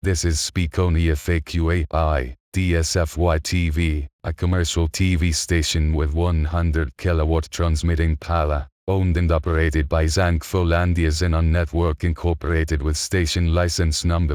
This is Speakonia FAQAI, DSFY TV, a commercial TV station with 100 kilowatt transmitting power, owned and operated by Zankfolandia Xenon Network Incorporated with station license number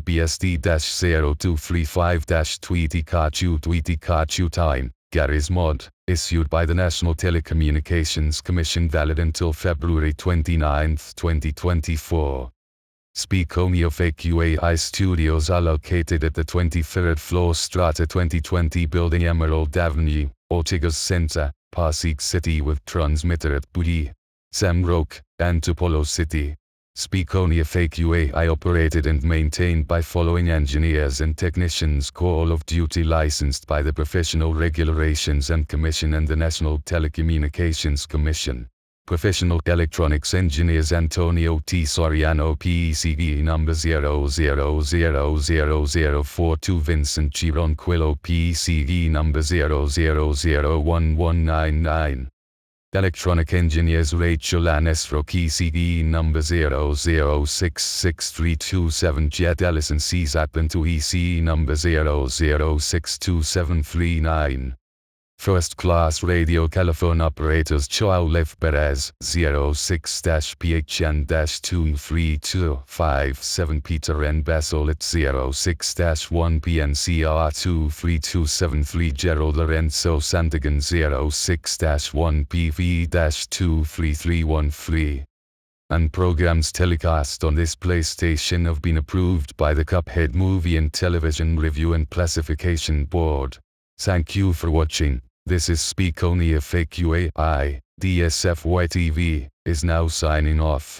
BSD-0235-Tweety Time, Gary's Mod, issued by the National Telecommunications Commission valid until February 29, 2024. Speakonia FAQAI studios are located at the 23rd floor Strata 2020 building Emerald Avenue, Ortigas Center, Pasig City with transmitter at Budi, Zamroke, Antipolo City. Speakonia FAQAI operated and maintained by following engineers and technicians Call of Duty licensed by the Professional Regulations and Commission and the National Telecommunications Commission. Professional Electronics Engineers Antonio T. Soriano PECE number 000042 Vincent Chironquillo PECE number 00011199. Electronic Engineers Rachel Anesro PECE number 00663227 Jet Ellison Czapantu ECE number 00627339. First Class Radio Telephone Operators Chow Perez 06-PHN-23257 Peter N. Bessel at 06-1PNCR23273 Gerald Lorenzo Santigan 06-1PV-23313. And programs telecast on this PlayStation have been approved by the Cuphead Movie and Television Review and Classification Board. Thank you for watching. This is Speakonia FAQAI, DSFY TV, is now signing off.